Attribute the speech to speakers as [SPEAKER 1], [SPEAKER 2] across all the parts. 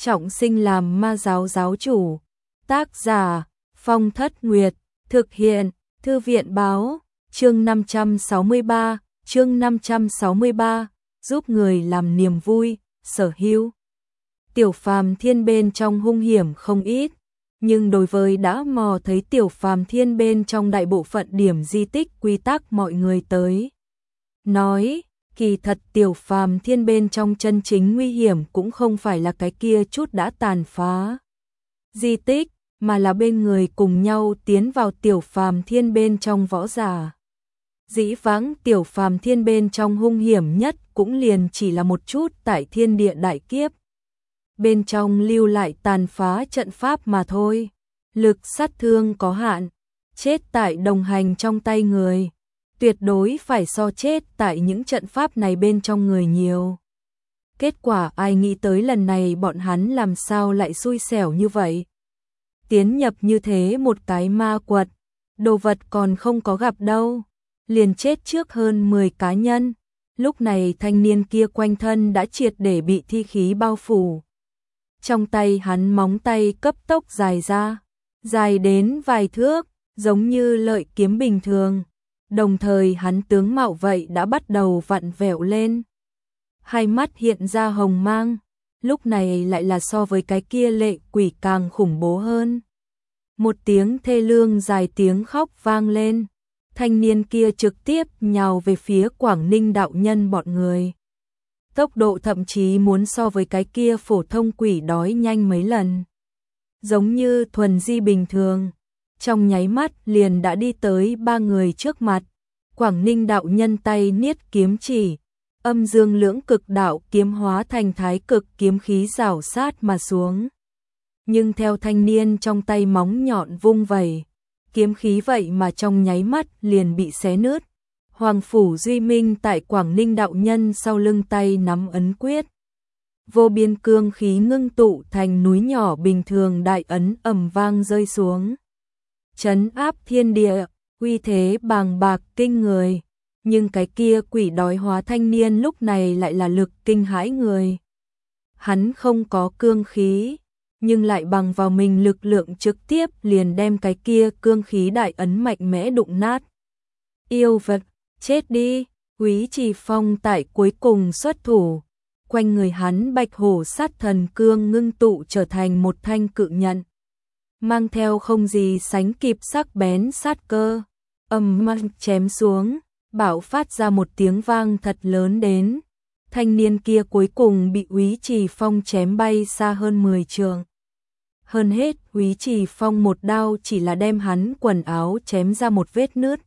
[SPEAKER 1] trọng sinh làm ma giáo giáo chủ. Tác giả Phong Thất Nguyệt, thực hiện Thư viện Báo, chương 563, giúp người làm niềm vui, sở hữu. Tiểu Phàm Thiên bên trong hung hiểm không ít, nhưng đối với đã mò thấy Tiểu Phàm Thiên bên trong đại bộ phận điểm di tích quy tắc mọi người tới nói, kỳ thật Tiểu Phàm Thiên bên trong chân chính nguy hiểm cũng không phải là cái kia chút đã tàn phá di tích, mà là bên người cùng nhau tiến vào Tiểu Phàm Thiên bên trong võ giả. Dĩ vãng Tiểu Phàm Thiên bên trong hung hiểm nhất cũng liền chỉ là một chút tại thiên địa đại kiếp bên trong lưu lại tàn phá trận pháp mà thôi, lực sát thương có hạn, chết tại đồng hành trong tay người, tuyệt đối phải so chết tại những trận pháp này bên trong người nhiều. Kết quả ai nghĩ tới lần này bọn hắn làm sao lại xui xẻo như vậy. Tiến nhập như thế một cái ma quật, đồ vật còn không có gặp đâu, liền chết trước hơn 10 cá nhân. Lúc này thanh niên kia quanh thân đã triệt để bị thi khí bao phủ. Trong tay hắn móng tay cấp tốc dài ra, dài đến vài thước, giống như lợi kiếm bình thường. Đồng thời hắn tướng mạo vậy đã bắt đầu vặn vẹo lên. Hai mắt hiện ra hồng mang, lúc này lại là so với cái kia lệ quỷ càng khủng bố hơn. Một tiếng thê lương dài tiếng khóc vang lên, thanh niên kia trực tiếp nhào về phía Quảng Ninh đạo nhân bọn người. Tốc độ thậm chí muốn so với cái kia phổ thông quỷ đói nhanh mấy lần. Giống như thuần di bình thường, trong nháy mắt liền đã đi tới ba người trước mặt. Quảng Ninh đạo nhân tay niết kiếm chỉ, âm dương lưỡng cực đạo kiếm hóa thành thái cực kiếm khí rảo sát mà xuống. Nhưng theo thanh niên trong tay móng nhọn vung vẩy, kiếm khí vậy mà trong nháy mắt liền bị xé nứt. Hoàng phủ Duy Minh tại Quảng Ninh đạo nhân sau lưng tay nắm ấn quyết. Vô biên cương khí ngưng tụ thành núi nhỏ bình thường đại ấn ầm vang rơi xuống. Trấn áp thiên địa, uy thế bàng bạc kinh người. Nhưng cái kia quỷ đói hóa thanh niên lúc này lại là lực kinh hãi người. Hắn không có cương khí, nhưng lại bằng vào mình lực lượng trực tiếp liền đem cái kia cương khí đại ấn mạnh mẽ đụng nát. Yêu vật, chết đi! Úy Trì Phong tại cuối cùng xuất thủ, quanh người hắn bạch hổ sát thần cương ngưng tụ trở thành một thanh cự nhận, mang theo không gì sánh kịp sắc bén sát cơ, ầm mang chém xuống, bạo phát ra một tiếng vang thật lớn đến. Thanh niên kia cuối cùng bị Úy Trì Phong chém bay xa hơn 10 trượng. Hơn hết, Úy Trì Phong một đao chỉ là đem hắn quần áo chém ra một vết nứt,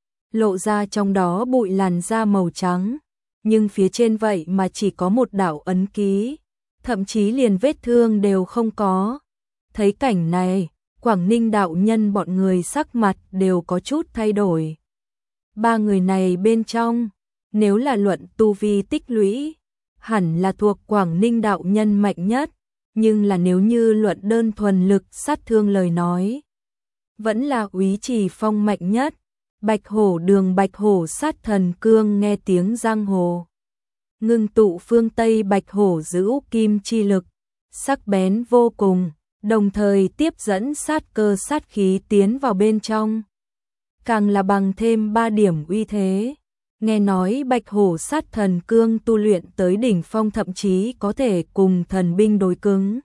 [SPEAKER 1] lộ ra trong đó bụi làn da màu trắng, nhưng phía trên vậy mà chỉ có một đạo ấn ký, thậm chí liền vết thương đều không có. Thấy cảnh này, Quảng Ninh đạo nhân bọn người sắc mặt đều có chút thay đổi. Ba người này bên trong, nếu là luận tu vi tích lũy, hẳn là thuộc Quảng Ninh đạo nhân mạnh nhất, nhưng là nếu như luận đơn thuần lực sát thương lời nói, vẫn là Úy Trì Phong mạnh nhất. Bạch hổ đường bạch hổ sát thần cương nghe tiếng giang hồ, ngưng tụ phương Tây bạch hổ giữ kim chi lực, sắc bén vô cùng, đồng thời tiếp dẫn sát cơ sát khí tiến vào bên trong. Càng là bằng thêm 3 điểm uy thế. Nghe nói bạch hổ sát thần cương tu luyện tới đỉnh phong thậm chí có thể cùng thần binh đối cứng.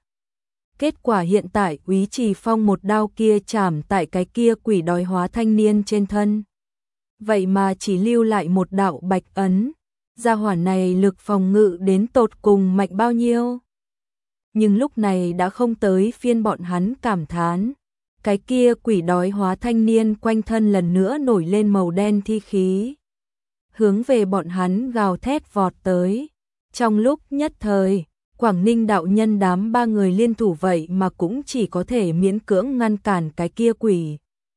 [SPEAKER 1] Kết quả hiện tại Úy Trì Phong một đao kia chảm tại cái kia quỷ đói hóa thanh niên trên thân. Vậy mà chỉ lưu lại một đạo bạch ấn, gia hỏa này lực phòng ngự đến tột cùng mạnh bao nhiêu. Nhưng lúc này đã không tới phiên bọn hắn cảm thán. Cái kia quỷ đói hóa thanh niên quanh thân lần nữa nổi lên màu đen thi khí, hướng về bọn hắn gào thét vọt tới. Trong lúc nhất thời, Quảng Ninh đạo nhân đám ba người liên thủ vậy mà cũng chỉ có thể miễn cưỡng ngăn cản cái kia quỷ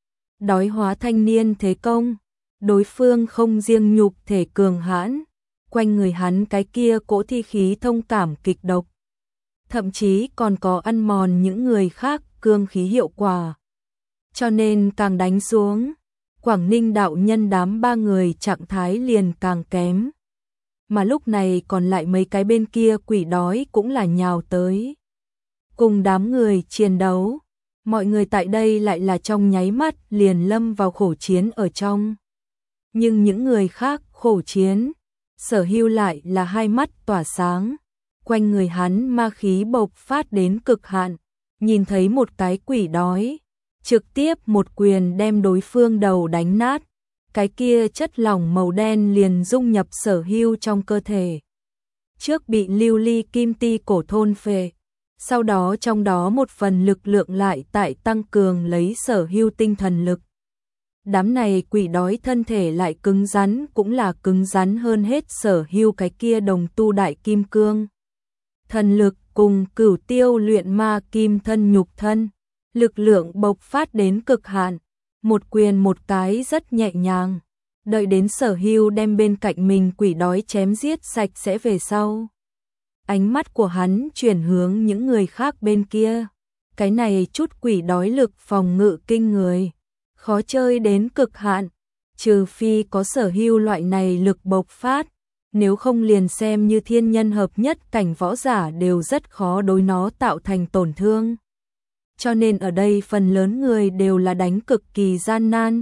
[SPEAKER 1] đói hóa thanh niên thế công. Đối phương không riêng nhục thể cường hãn, quanh người hắn cái kia cỗ thi khí thông cảm kịch độc, thậm chí còn có ăn mòn những người khác cương khí hiệu quả. Cho nên càng đánh xuống, Quảng Ninh đạo nhân đám ba người trạng thái liền càng kém. Mà lúc này còn lại mấy cái bên kia quỷ đói cũng là nhào tới. cùng đám người chiến đấu. Mọi người tại đây lại là trong nháy mắt liền lâm vào khổ chiến ở trong. Nhưng những người khác khổ chiến, Sở Hưu lại là hai mắt tỏa sáng. Quanh người hắn ma khí bộc phát đến cực hạn, nhìn thấy một cái quỷ đói, trực tiếp một quyền đem đối phương đầu đánh nát. Cái kia chất lỏng màu đen liền dung nhập Sở Hưu trong cơ thể. Trước bị lưu ly kim ti cổ thôn phệ, sau đó trong đó một phần lực lượng lại tại tăng cường lấy Sở Hưu tinh thần lực. Đám này quỷ đói thân thể lại cứng rắn, cũng là cứng rắn hơn hết Sở Hưu cái kia đồng tu đại kim cương. Thần lực cùng Cửu Tiêu luyện ma kim thân nhục thân, lực lượng bộc phát đến cực hạn, một quyền một cái rất nhẹ nhàng. Đợi đến Sở Hưu đem bên cạnh mình quỷ đói chém giết sạch sẽ về sau, ánh mắt của hắn chuyển hướng những người khác bên kia. Cái này chút quỷ đói lực phòng ngự kinh người, khó chơi đến cực hạn, trừ phi có Sở Hưu loại này lực bộc phát, nếu không liền xem như thiên nhân hợp nhất cảnh võ giả đều rất khó đối nó tạo thành tổn thương. Cho nên ở đây phần lớn người đều là đánh cực kỳ gian nan.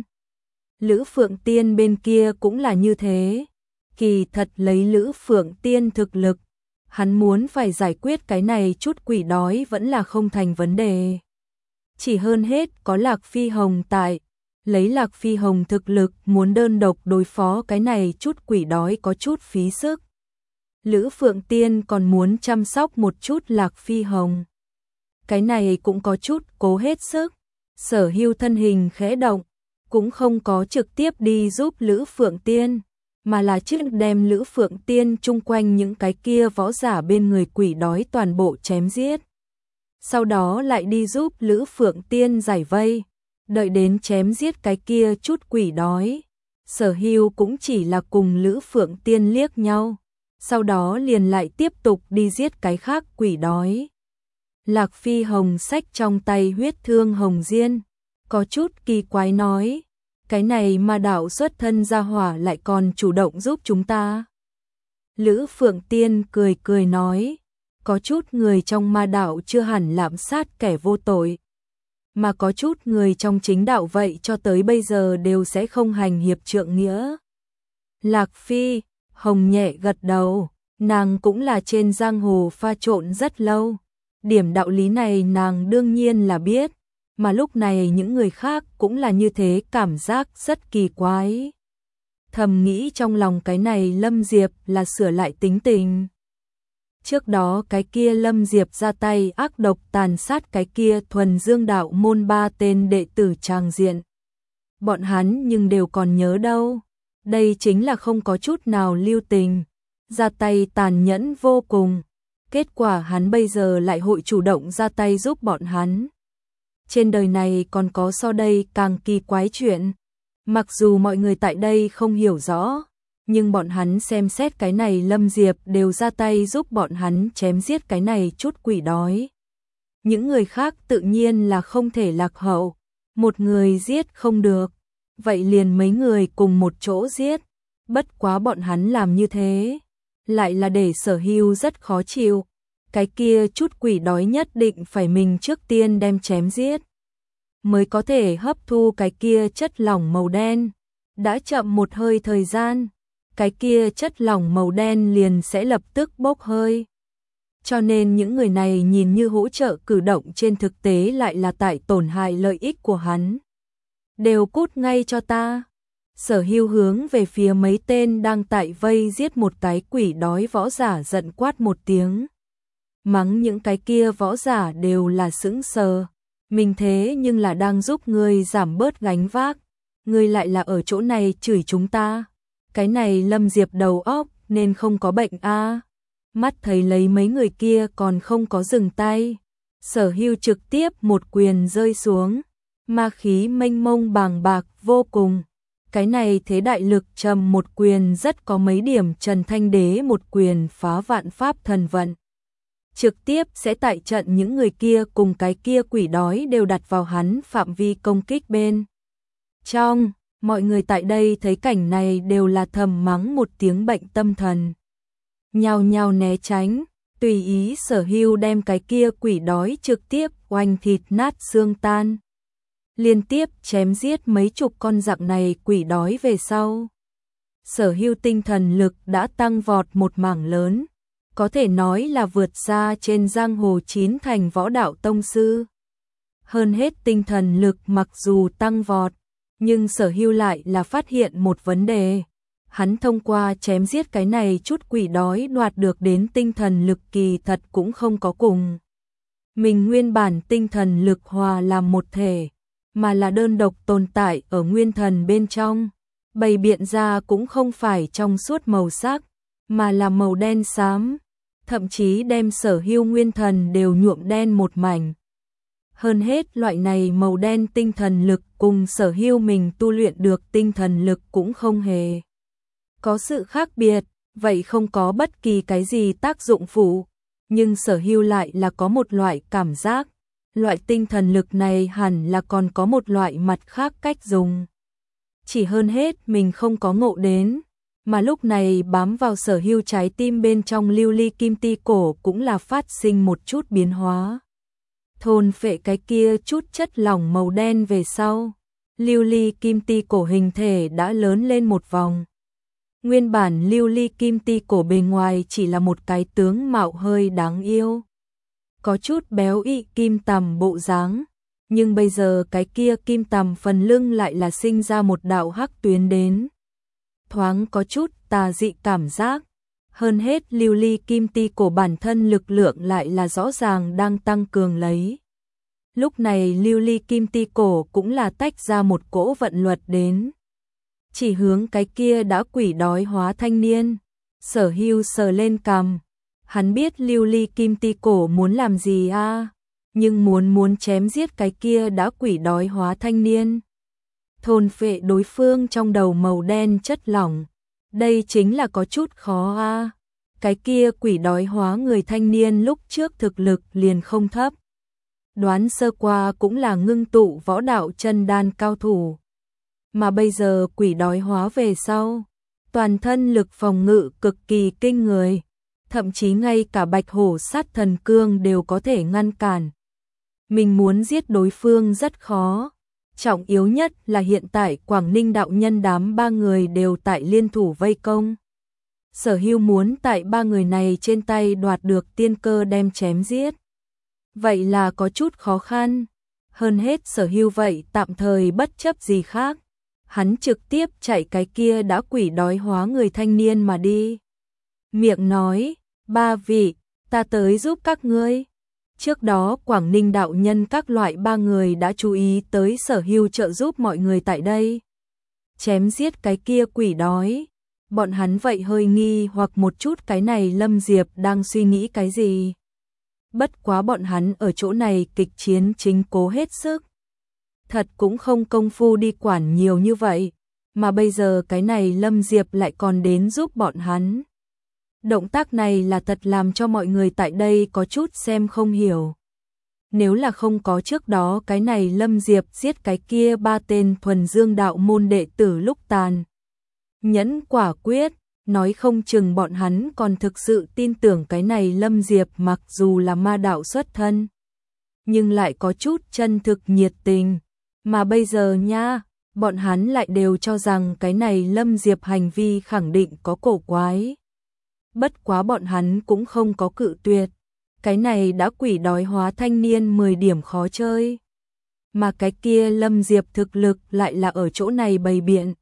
[SPEAKER 1] Lữ Phượng Tiên bên kia cũng là như thế. Kỳ thật lấy Lữ Phượng Tiên thực lực, hắn muốn phải giải quyết cái này chút quỷ đói vẫn là không thành vấn đề. Chỉ hơn hết có Lạc Phi Hồng tại, lấy Lạc Phi Hồng thực lực muốn đơn độc đối phó cái này chút quỷ đói có chút phí sức. Lữ Phượng Tiên còn muốn chăm sóc một chút Lạc Phi Hồng. Cái này cũng có chút cố hết sức. Sở Hưu thân hình khẽ động, cũng không có trực tiếp đi giúp Lữ Phượng Tiên, mà là trước đem Lữ Phượng Tiên chung quanh những cái kia võ giả bên người quỷ đói toàn bộ chém giết. Sau đó lại đi giúp Lữ Phượng Tiên giải vây, đợi đến chém giết cái kia chút quỷ đói. Sở Hưu cũng chỉ là cùng Lữ Phượng Tiên liếc nhau, sau đó liền lại tiếp tục đi giết cái khác quỷ đói. Lạc Phi Hồng xách trong tay huyết thương hồng diên, có chút kỳ quái nói, cái này ma đạo xuất thân gia hỏa lại còn chủ động giúp chúng ta. Lữ Phượng Tiên cười cười nói, có chút người trong ma đạo chưa hẳn lạm sát kẻ vô tội, mà có chút người trong chính đạo vậy cho tới bây giờ đều sẽ không hành hiệp trượng nghĩa. Lạc Phi Hồng nhẹ gật đầu, nàng cũng là trên giang hồ pha trộn rất lâu. Điểm đạo lý này nàng đương nhiên là biết, mà lúc này những người khác cũng là như thế, cảm giác rất kỳ quái. Thầm nghĩ trong lòng cái này Lâm Diệp là sửa lại tính tình. Trước đó cái kia Lâm Diệp ra tay ác độc tàn sát cái kia thuần dương đạo môn 3 tên đệ tử tràng diện. Bọn hắn nhưng đều còn nhớ đâu. Đây chính là không có chút nào lưu tình, ra tay tàn nhẫn vô cùng. Kết quả hắn bây giờ lại hội chủ động ra tay giúp bọn hắn. Trên đời này còn có so đây càng kỳ quái chuyện. Mặc dù mọi người tại đây không hiểu rõ, nhưng bọn hắn xem xét cái này Lâm Diệp đều ra tay giúp bọn hắn chém giết cái này chút quỷ đói. Những người khác tự nhiên là không thể lạc hậu. Một người giết không được, vậy liền mấy người cùng một chỗ giết. Bất quá bọn hắn làm như thế, lại là để Sở Hưu rất khó chịu. Cái kia chút quỷ đói nhất định phải mình trước tiên đem chém giết, mới có thể hấp thu cái kia chất lỏng màu đen. Đã chậm một hơi thời gian, cái kia chất lỏng màu đen liền sẽ lập tức bốc hơi. Cho nên những người này nhìn như hỗ trợ cử động, trên thực tế lại là tại tổn hại lợi ích của hắn. Đều cút ngay cho ta. Sở Hưu hướng về phía mấy tên đang tại vây giết một cái quỷ đói võ giả giận quát một tiếng. Mắng những cái kia võ giả đều là sững sờ. Mình thế nhưng là đang giúp ngươi giảm bớt gánh vác, ngươi lại là ở chỗ này chửi chúng ta. Cái này Lâm Diệp đầu óc nên không có bệnh a. Mắt thấy lấy mấy người kia còn không có dừng tay, Sở Hưu trực tiếp một quyền rơi xuống, ma khí mênh mông bàng bạc vô cùng. Cái này thế đại lực trầm một quyền rất có mấy điểm Trần Thanh Đế một quyền phá vạn pháp thần vận. Trực tiếp sẽ tại trận những người kia cùng cái kia quỷ đói đều đặt vào hắn phạm vi công kích bên trong. Mọi người tại đây thấy cảnh này đều là thầm mắng một tiếng bệnh tâm thần, nhao nhao né tránh. tùy ý Sở Hưu đem cái kia quỷ đói trực tiếp oanh thịt nát xương tan. Liên tiếp chém giết mấy chục con giặc này quỷ đói về sau. Sở Hưu tinh thần lực đã tăng vọt một mảng lớn, có thể nói là vượt xa trên giang hồ 9 thành võ đạo tông sư. Hơn hết tinh thần lực mặc dù tăng vọt, nhưng Sở Hưu lại là phát hiện một vấn đề. Hắn thông qua chém giết cái này chút quỷ đói đoạt được đến tinh thần lực kỳ thật cũng không có cùng mình nguyên bản tinh thần lực hòa làm một thể, mà là đơn độc tồn tại ở nguyên thần bên trong. Bày biện ra cũng không phải trong suốt màu sắc, mà là màu đen xám, thậm chí đem Sở Hưu nguyên thần đều nhuộm đen một mảnh. Hơn hết loại này màu đen tinh thần lực cùng Sở Hưu mình tu luyện được tinh thần lực cũng không hề có sự khác biệt, vậy không có bất kỳ cái gì tác dụng phụ, nhưng Sở Hưu lại là có một loại cảm giác, loại tinh thần lực này hẳn là còn có một loại mặt khác cách dùng. Chỉ hơn hết mình không có ngộ đến, mà lúc này bám vào Sở Hưu trái tim bên trong lưu ly kim ti cổ cũng là phát sinh một chút biến hóa. Thôn phệ cái kia chút chất lỏng màu đen về sau, lưu ly kim ti cổ hình thể đã lớn lên một vòng. Nguyên bản lưu ly kim ti cổ bề ngoài chỉ là một cái tướng mạo hơi đáng yêu, có chút béo ị kim tằm bộ dáng, nhưng bây giờ cái kia kim tằm phần lưng lại là sinh ra một đạo hắc tuyến đến. Thoáng có chút tà dị cảm giác, hơn hết lưu ly kim ti cổ bản thân lực lượng lại là rõ ràng đang tăng cường lấy. Lúc này lưu ly kim ti cổ cũng là tách ra một cỗ vận luật đến. Chỉ hướng cái kia đã quỷ đói hóa thanh niên. Sở Hưu sờ lên cằm. Hắn biết lưu ly kim ti cổ muốn làm gì nhưng muốn chém giết cái kia đã quỷ đói hóa thanh niên. Thôn phệ đối phương trong đầu màu đen chất lỏng. Đây chính là có chút khó Cái kia quỷ đói hóa người thanh niên lúc trước thực lực liền không thấp. Đoán sơ qua cũng là ngưng tụ võ đạo chân đan cao thủ. Mà bây giờ quỷ đói hóa về sau, toàn thân lực phòng ngự cực kỳ kinh người, thậm chí ngay cả bạch hổ sát thần cương đều có thể ngăn cản. Mình muốn giết đối phương rất khó, trọng yếu nhất là hiện tại Quảng Ninh đạo nhân đám 3 người đều tại liên thủ vây công. Sở Hưu muốn tại 3 người này trên tay đoạt được tiên cơ đem chém giết. Vậy là có chút khó khăn, hơn hết Sở Hưu vậy tạm thời bất chấp gì khác. Hắn trực tiếp chạy cái kia đã quỷ đói hóa người thanh niên mà đi. Miệng nói, 3 vị, ta tới giúp các ngươi. Trước đó Quảng Ninh đạo nhân các loại 3 người đã chú ý tới Sở Hưu trợ giúp mọi người tại đây. Chém giết cái kia quỷ đói. Bọn hắn vậy hơi nghi hoặc một chút cái này Lâm Diệp đang suy nghĩ cái gì. Bất quá bọn hắn ở chỗ này kịch chiến chính cố hết sức. Thật cũng không công phu đi quản nhiều như vậy, mà bây giờ cái này Lâm Diệp lại còn đến giúp bọn hắn. Động tác này là thật làm cho mọi người tại đây có chút xem không hiểu. Nếu là không có trước đó cái này Lâm Diệp giết cái kia 3 tên thuần dương đạo môn đệ tử lúc tàn. Nhẫn quả quyết, nói không chừng bọn hắn còn thực sự tin tưởng cái này Lâm Diệp mặc dù là ma đạo xuất thân, nhưng lại có chút chân thực nhiệt tình. Mà bây giờ nha, bọn hắn lại đều cho rằng cái này Lâm Diệp hành vi khẳng định có cổ quái. Bất quá bọn hắn cũng không có cự tuyệt. Cái này đã quỷ đói hóa thanh niên 10 điểm khó chơi. Mà cái kia Lâm Diệp thực lực lại là ở chỗ này bày biện.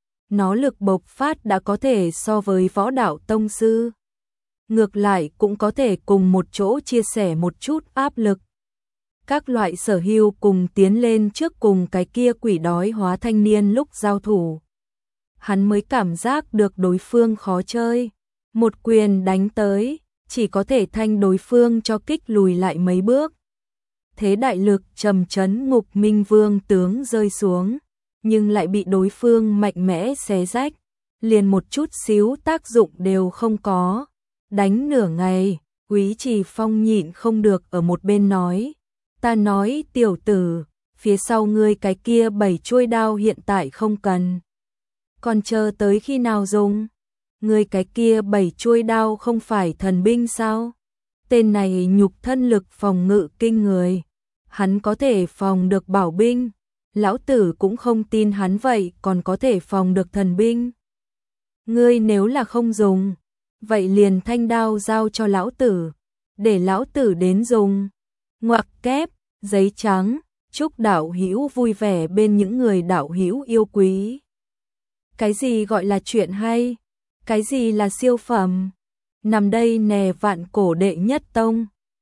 [SPEAKER 1] Nó lực bộc phát đã có thể so với võ đạo tông sư. Ngược lại cũng có thể cùng một chỗ chia sẻ một chút áp lực. Các loại Sở Hưu cùng tiến lên trước cùng cái kia quỷ đói hóa thanh niên lúc giao thủ. Hắn mới cảm giác được đối phương khó chơi. Một quyền đánh tới, chỉ có thể thanh đối phương cho kích lùi lại mấy bước. Thế đại lực trầm trấn Ngục Minh Vương tướng rơi xuống, nhưng lại bị đối phương mạnh mẽ xé rách, liền một chút xíu tác dụng đều không có. Đánh nửa ngày, Quý Trì Phong nhịn không được ở một bên nói. Ta nói tiểu tử, phía sau ngươi cái kia 7 chuôi đao hiện tại không cần. Còn chờ tới khi nào dùng? Ngươi cái kia 7 chuôi đao không phải thần binh sao? Tên này nhục thân lực phòng ngự kinh người, hắn có thể phòng được bảo binh, lão tử cũng không tin hắn vậy còn có thể phòng được thần binh. Ngươi nếu là không dùng, vậy liền thanh đao giao cho lão tử, để lão tử đến dùng. Ngoặc kép, giấy trắng, chúc đạo hữu vui vẻ bên những người đạo hữu yêu quý. Cái gì gọi là chuyện hay? Cái gì là siêu phẩm? Nằm đây nè vạn cổ đệ nhất tông.